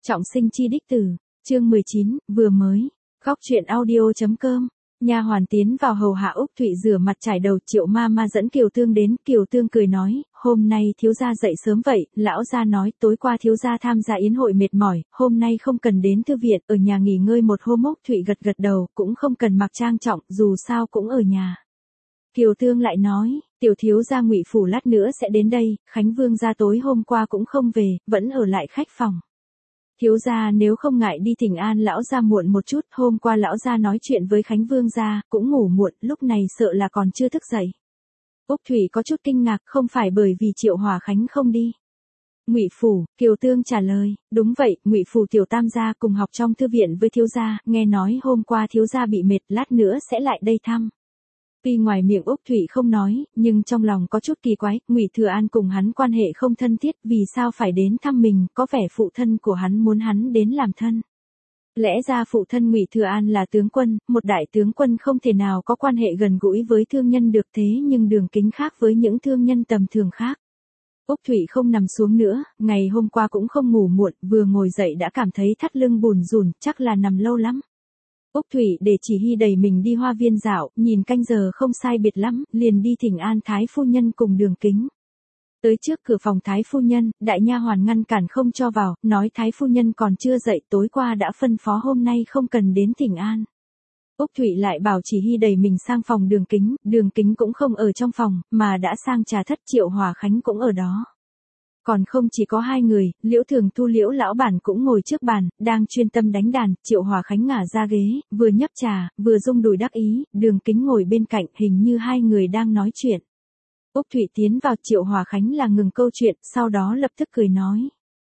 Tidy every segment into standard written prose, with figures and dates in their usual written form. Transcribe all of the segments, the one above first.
Trọng sinh chi đích tử, chương 19, vừa mới. Góc truyện audio.com. Nha hoàn tiến vào hầu hạ Úc Thụy rửa mặt trải đầu. Triệu ma ma dẫn Kiều Tương đến. Kiều Tương cười nói, hôm nay thiếu gia dậy sớm vậy. Lão gia nói tối qua thiếu gia tham gia yến hội mệt mỏi, hôm nay không cần đến thư viện, ở nhà nghỉ ngơi một hôm. Úc Thụy gật gật đầu, cũng không cần mặc trang trọng, dù sao cũng ở nhà. Kiều Tương lại nói, tiểu thiếu gia Ngụy phủ lát nữa sẽ đến đây, Khánh Vương gia tối hôm qua cũng không về, vẫn ở lại khách phòng. Thiếu gia nếu không ngại đi thỉnh an lão gia muộn một chút, hôm qua lão gia nói chuyện với Khánh Vương gia, cũng ngủ muộn, lúc này sợ là còn chưa thức dậy. Úc Thụy có chút kinh ngạc, không phải bởi vì Triệu Hòa Khánh không đi. Ngụy phủ, Kiều Tương trả lời, đúng vậy, Ngụy phủ tiểu tam gia cùng học trong thư viện với thiếu gia, nghe nói hôm qua thiếu gia bị mệt, lát nữa sẽ lại đây thăm. Tuy ngoài miệng Úc Thụy không nói, nhưng trong lòng có chút kỳ quái, Ngụy Thừa An cùng hắn quan hệ không thân thiết, vì sao phải đến thăm mình, có vẻ phụ thân của hắn muốn hắn đến làm thân. Lẽ ra phụ thân Ngụy Thừa An là tướng quân, một đại tướng quân không thể nào có quan hệ gần gũi với thương nhân được, thế nhưng Đường Kính khác với những thương nhân tầm thường khác. Úc Thụy không nằm xuống nữa, ngày hôm qua cũng không ngủ muộn, vừa ngồi dậy đã cảm thấy thắt lưng bùn rùn, chắc là nằm lâu lắm. Úc Thụy để Chỉ Hy đẩy mình đi hoa viên dạo, nhìn canh giờ không sai biệt lắm, liền đi thỉnh an Thái phu nhân cùng Đường Kính. Tới trước cửa phòng Thái phu nhân, đại nha hoàn ngăn cản không cho vào, nói Thái phu nhân còn chưa dậy, tối qua đã phân phó hôm nay không cần đến thỉnh an. Úc Thụy lại bảo Chỉ Hy đẩy mình sang phòng Đường Kính cũng không ở trong phòng, mà đã sang trà thất. Triệu Hòa Khánh cũng ở đó. Còn không chỉ có hai người, Liễu Thường Thu Liễu lão bản cũng ngồi trước bàn, đang chuyên tâm đánh đàn. Triệu Hòa Khánh ngả ra ghế, vừa nhấp trà, vừa rung đùi đắc ý, Đường Kính ngồi bên cạnh, hình như hai người đang nói chuyện. Úc Thụy tiến vào, Triệu Hòa Khánh là ngừng câu chuyện, sau đó lập tức cười nói.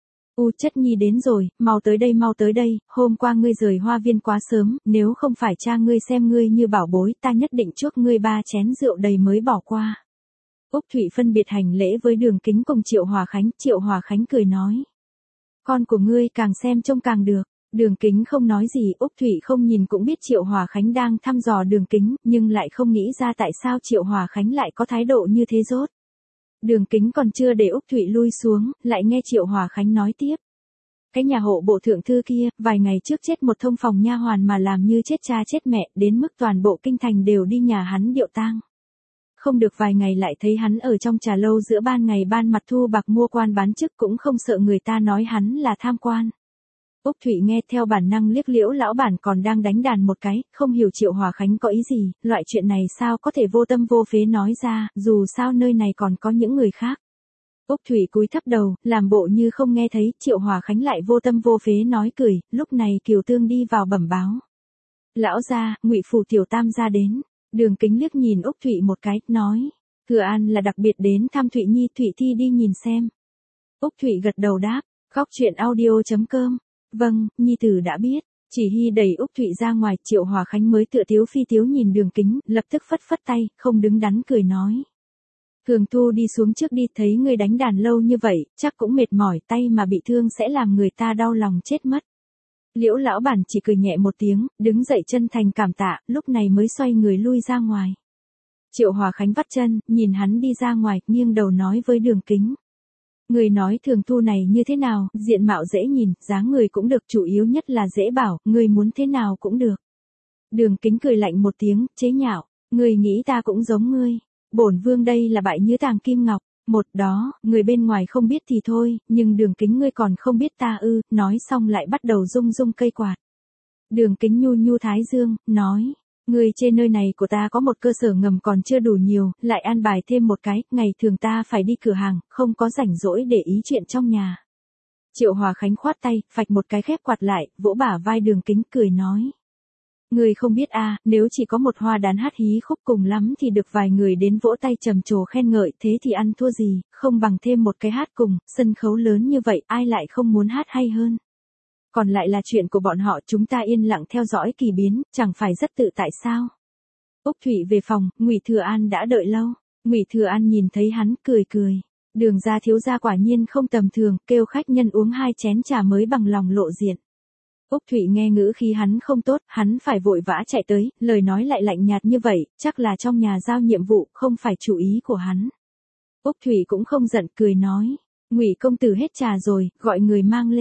Chất nhi đến rồi, mau tới đây, hôm qua ngươi rời hoa viên quá sớm, nếu không phải cha ngươi xem ngươi như bảo bối, ta nhất định chuốc ngươi 3 chén rượu đầy mới bỏ qua. Úc Thụy phân biệt hành lễ với Đường Kính cùng Triệu Hòa Khánh cười nói. Con của ngươi càng xem trông càng được. Đường Kính không nói gì, Úc Thụy không nhìn cũng biết Triệu Hòa Khánh đang thăm dò Đường Kính, nhưng lại không nghĩ ra tại sao Triệu Hòa Khánh lại có thái độ như thế rốt. Đường Kính còn chưa để Úc Thụy lui xuống, lại nghe Triệu Hòa Khánh nói tiếp. Cái nhà hộ bộ thượng thư kia, vài ngày trước chết một thông phòng nha hoàn mà làm như chết cha chết mẹ, đến mức toàn bộ kinh thành đều đi nhà hắn điệu tang. Không được vài ngày lại thấy hắn ở trong trà lâu giữa ban ngày ban mặt thu bạc mua quan bán chức, cũng không sợ người ta nói hắn là tham quan. Úc Thụy nghe theo bản năng liếc Liễu lão bản còn đang đánh đàn một cái, không hiểu Triệu Hòa Khánh có ý gì, loại chuyện này sao có thể vô tâm vô phế nói ra, dù sao nơi này còn có những người khác. Úc Thụy cúi thấp đầu, làm bộ như không nghe thấy. Triệu Hòa Khánh lại vô tâm vô phế nói cười. Lúc này Kiều Tương đi vào bẩm báo. Lão gia, Ngụy phủ tiểu tam gia đến. Đường Kính liếc nhìn Úc Thụy một cái, nói. Thừa An là đặc biệt đến thăm Thụy Nhi, Thụy Thi đi nhìn xem. Úc Thụy gật đầu đáp. Góc truyện audio.com. Vâng, Nhi tử đã biết. Chỉ Hy đẩy Úc Thụy ra ngoài. Triệu Hòa Khánh mới tựa tiếu phi tiếu nhìn Đường Kính, lập tức phất phất tay, không đứng đắn cười nói. Thường Thu đi xuống trước đi, thấy ngươi đánh đàn lâu như vậy, chắc cũng mệt mỏi, tay mà bị thương sẽ làm người ta đau lòng chết mất. Liễu lão bản chỉ cười nhẹ một tiếng, đứng dậy chân thành cảm tạ, lúc này mới xoay người lui ra ngoài. Triệu Hòa Khánh vắt chân, nhìn hắn đi ra ngoài, nghiêng đầu nói với Đường Kính. Người nói Thường Thu này như thế nào, diện mạo dễ nhìn, dáng người cũng được, chủ yếu nhất là dễ bảo, người muốn thế nào cũng được. Đường Kính cười lạnh một tiếng, chế nhạo, người nghĩ ta cũng giống ngươi. Bổn vương đây là bại như tàng kim ngọc. Một đó, người bên ngoài không biết thì thôi, nhưng Đường Kính ngươi còn không biết ta ư, nói xong lại bắt đầu rung cây quạt. Đường Kính nhu nhu thái dương, nói, ngươi trên nơi này của ta có một cơ sở ngầm còn chưa đủ nhiều, lại an bài thêm một cái, ngày thường ta phải đi cửa hàng, không có rảnh rỗi để ý chuyện trong nhà. Triệu Hòa Khánh khoát tay, phạch một cái khép quạt lại, vỗ bả vai Đường Kính cười nói. Người không biết nếu chỉ có một hoa đàn hát hí khúc cùng lắm thì được vài người đến vỗ tay trầm trồ khen ngợi, thế thì ăn thua gì, không bằng thêm một cái hát cùng, sân khấu lớn như vậy ai lại không muốn hát hay hơn. Còn lại là chuyện của bọn họ, chúng ta yên lặng theo dõi kỳ biến, chẳng phải rất tự tại sao. Úc Thụy về phòng, Ngụy Thừa An đã đợi lâu. Ngụy Thừa An nhìn thấy hắn, cười. Đường gia thiếu gia quả nhiên không tầm thường, kêu khách nhân uống 2 chén trà mới bằng lòng lộ diện. Úc Thụy nghe ngữ khí hắn không tốt, hắn phải vội vã chạy tới, lời nói lại lạnh nhạt như vậy, chắc là trong nhà giao nhiệm vụ, không phải chủ ý của hắn. Úc Thụy cũng không giận, cười nói, Ngụy công tử hết trà rồi, gọi người mang lên.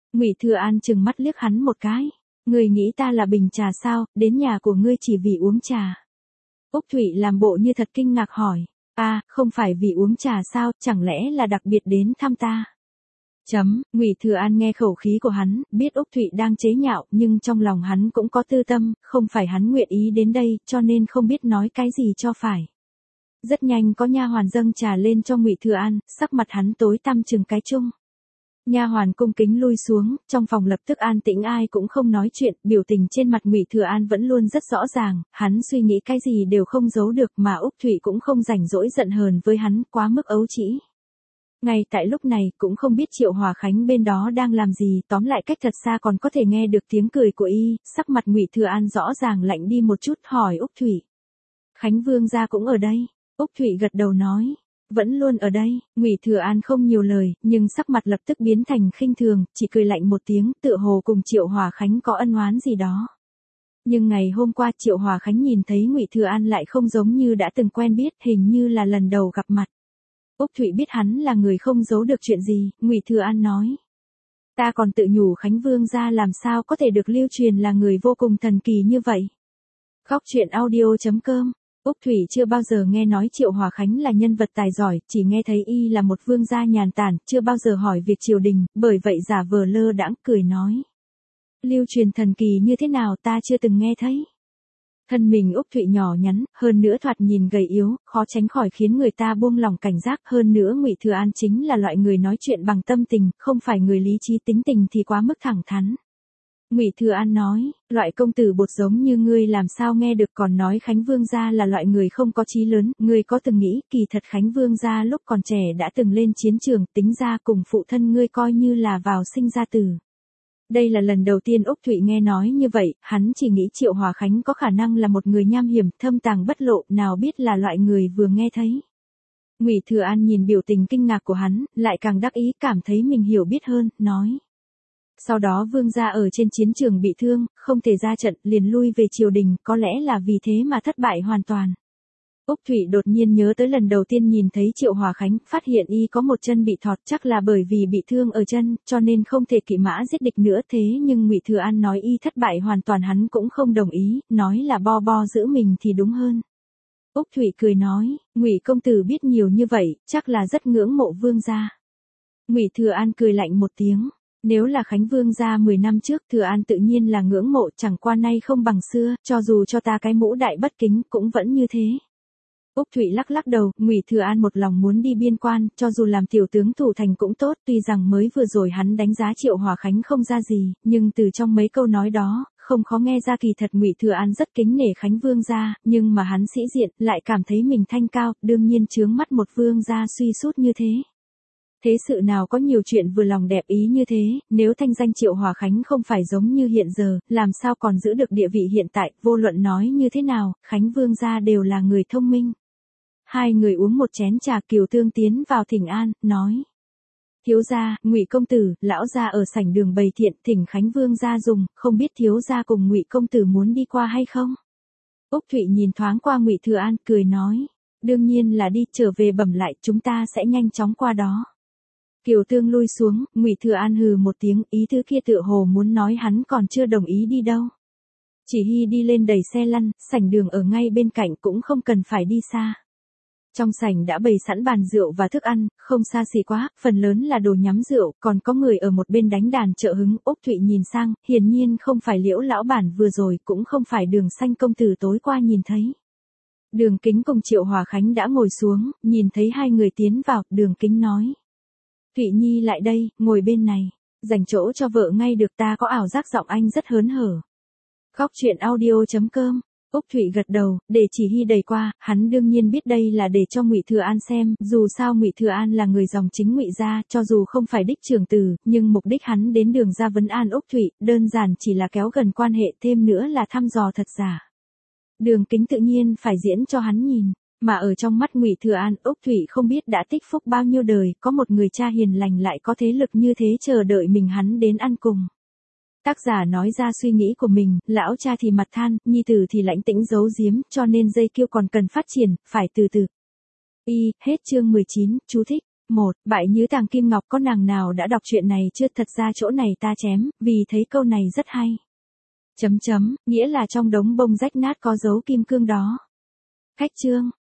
Ngụy Thừa An trừng mắt liếc hắn một cái. Ngươi nghĩ ta là bình trà sao, đến nhà của ngươi chỉ vì uống trà. Úc Thụy làm bộ như thật kinh ngạc hỏi. Không phải vì uống trà sao, chẳng lẽ là đặc biệt đến thăm ta? Ngụy Thừa An nghe khẩu khí của hắn, biết Úc Thụy đang chế nhạo, nhưng trong lòng hắn cũng có tư tâm, không phải hắn nguyện ý đến đây, cho nên không biết nói cái gì cho phải. Rất nhanh có nha hoàn dâng trà lên cho Ngụy Thừa An, sắc mặt hắn tối tăm chừng cái chung. Nha hoàn cung kính lui xuống, trong phòng lập tức an tĩnh, ai cũng không nói chuyện, biểu tình trên mặt Ngụy Thừa An vẫn luôn rất rõ ràng, hắn suy nghĩ cái gì đều không giấu được, mà Úc Thụy cũng không rảnh rỗi giận hờn với hắn, quá mức ấu trĩ. Ngay tại lúc này, cũng không biết Triệu Hòa Khánh bên đó đang làm gì, tóm lại cách thật xa còn có thể nghe được tiếng cười của y, sắc mặt Ngụy Thừa An rõ ràng lạnh đi một chút, hỏi Úc Thụy. Khánh Vương gia cũng ở đây. Úc Thụy gật đầu nói. Vẫn luôn ở đây. Ngụy Thừa An không nhiều lời, nhưng sắc mặt lập tức biến thành khinh thường, chỉ cười lạnh một tiếng, tựa hồ cùng Triệu Hòa Khánh có ân oán gì đó. Nhưng ngày hôm qua Triệu Hòa Khánh nhìn thấy Ngụy Thừa An lại không giống như đã từng quen biết, hình như là lần đầu gặp mặt. Úc Thụy biết hắn là người không giấu được chuyện gì, Ngụy Thừa An nói. Ta còn tự nhủ Khánh Vương gia làm sao có thể được lưu truyền là người vô cùng thần kỳ như vậy. Góc truyện audio.com. Úc Thụy chưa bao giờ nghe nói Triệu Hòa Khánh là nhân vật tài giỏi, chỉ nghe thấy y là một vương gia nhàn tản, chưa bao giờ hỏi việc triều đình, bởi vậy giả vờ lơ đãng cười nói. Lưu truyền thần kỳ như thế nào ta chưa từng nghe thấy. Thân mình Úc Thụy nhỏ nhắn, hơn nữa thoạt nhìn gầy yếu, khó tránh khỏi khiến người ta buông lỏng cảnh giác, hơn nữa Ngụy Thừa An chính là loại người nói chuyện bằng tâm tình, không phải người lý trí tính tình thì quá mức thẳng thắn. Ngụy Thừa An nói, loại công tử bột giống như ngươi làm sao nghe được, còn nói Khánh Vương gia là loại người không có chí lớn, ngươi có từng nghĩ, kỳ thật Khánh Vương gia lúc còn trẻ đã từng lên chiến trường, tính ra cùng phụ thân ngươi coi như là vào sinh ra tử. Đây là lần đầu tiên Úc Thụy nghe nói như vậy, hắn chỉ nghĩ Triệu Hòa Khánh có khả năng là một người nham hiểm, thâm tàng bất lộ, nào biết là loại người vừa nghe thấy. Ngụy Thừa An nhìn biểu tình kinh ngạc của hắn, lại càng đắc ý, cảm thấy mình hiểu biết hơn, nói. Sau đó vương gia ở trên chiến trường bị thương, không thể ra trận, liền lui về triều đình, có lẽ là vì thế mà thất bại hoàn toàn. Úc Thụy đột nhiên nhớ tới lần đầu tiên nhìn thấy Triệu Hòa Khánh, phát hiện y có một chân bị thọt, chắc là bởi vì bị thương ở chân, cho nên không thể kỵ mã giết địch nữa, thế nhưng Ngụy Thừa An nói y thất bại hoàn toàn hắn cũng không đồng ý, nói là bo giữ mình thì đúng hơn. Úc Thụy cười nói, Ngụy công tử biết nhiều như vậy, chắc là rất ngưỡng mộ vương gia. Ngụy Thừa An cười lạnh một tiếng. Nếu là Khánh Vương gia 10 năm trước, Thừa An tự nhiên là ngưỡng mộ, chẳng qua nay không bằng xưa, cho dù cho ta cái mũ đại bất kính, cũng vẫn như thế. Úc Thụy lắc lắc đầu, Ngụy Thừa An một lòng muốn đi biên quan, cho dù làm tiểu tướng thủ thành cũng tốt, tuy rằng mới vừa rồi hắn đánh giá Triệu Hòa Khánh không ra gì, nhưng từ trong mấy câu nói đó, không khó nghe ra kỳ thật Ngụy Thừa An rất kính nể Khánh Vương gia, nhưng mà hắn sĩ diện, lại cảm thấy mình thanh cao, đương nhiên chướng mắt một vương gia suy sút như thế. Thế sự nào có nhiều chuyện vừa lòng đẹp ý như thế, nếu thanh danh Triệu Hòa Khánh không phải giống như hiện giờ, làm sao còn giữ được địa vị hiện tại, vô luận nói như thế nào, Khánh Vương gia đều là người thông minh. Hai người uống một chén trà, Kiều Tương tiến vào thỉnh an, nói. Thiếu gia, Ngụy công tử, lão gia ở sảnh đường bày thiện, thỉnh Khánh Vương gia dùng, không biết thiếu gia cùng Ngụy công tử muốn đi qua hay không? Úc Thụy nhìn thoáng qua Ngụy Thừa An, cười nói. Đương nhiên là đi, trở về bẩm lại, chúng ta sẽ nhanh chóng qua đó. Kiều Tương lui xuống, Ngụy Thừa An hừ một tiếng, ý tứ kia tựa hồ muốn nói hắn còn chưa đồng ý đi đâu. Chỉ hy đi lên đẩy xe lăn, sảnh đường ở ngay bên cạnh cũng không cần phải đi xa. Trong sảnh đã bày sẵn bàn rượu và thức ăn, không xa xỉ quá, phần lớn là đồ nhắm rượu, còn có người ở một bên đánh đàn trợ hứng. Úc Thụy nhìn sang, hiển nhiên không phải Liễu lão bản vừa rồi, cũng không phải Đường Xanh công tử tối qua nhìn thấy. Đường Kính cùng Triệu Hòa Khánh đã ngồi xuống, nhìn thấy hai người tiến vào, Đường Kính nói. Thụy Nhi lại đây, ngồi bên này, dành chỗ cho vợ ngay được, ta có ảo giác giọng anh rất hớn hở. Góc truyện audio.com. Úc Thụy gật đầu, để chỉ hy đẩy qua, hắn đương nhiên biết đây là để cho Ngụy Thừa An xem, dù sao Ngụy Thừa An là người dòng chính Ngụy gia, cho dù không phải đích trưởng tử, nhưng mục đích hắn đến Đường gia vấn an Úc Thụy, đơn giản chỉ là kéo gần quan hệ, thêm nữa là thăm dò thật giả. Đường Kính tự nhiên phải diễn cho hắn nhìn. Mà ở trong mắt Ngụy Thừa An, Úc Thụy không biết đã tích phúc bao nhiêu đời, có một người cha hiền lành lại có thế lực như thế chờ đợi mình hắn đến ăn cùng. Tác giả nói ra suy nghĩ của mình, lão cha thì mặt than, nhi tử thì lãnh tĩnh giấu giếm, cho nên dây kiêu còn cần phát triển, phải từ từ. Hết chương 19, chú thích. 1. Bại như tàng kim ngọc, có nàng nào đã đọc chuyện này chưa? Thật ra chỗ này ta chém, vì thấy câu này rất hay. Nghĩa là trong đống bông rách nát có dấu kim cương đó. Khách chương.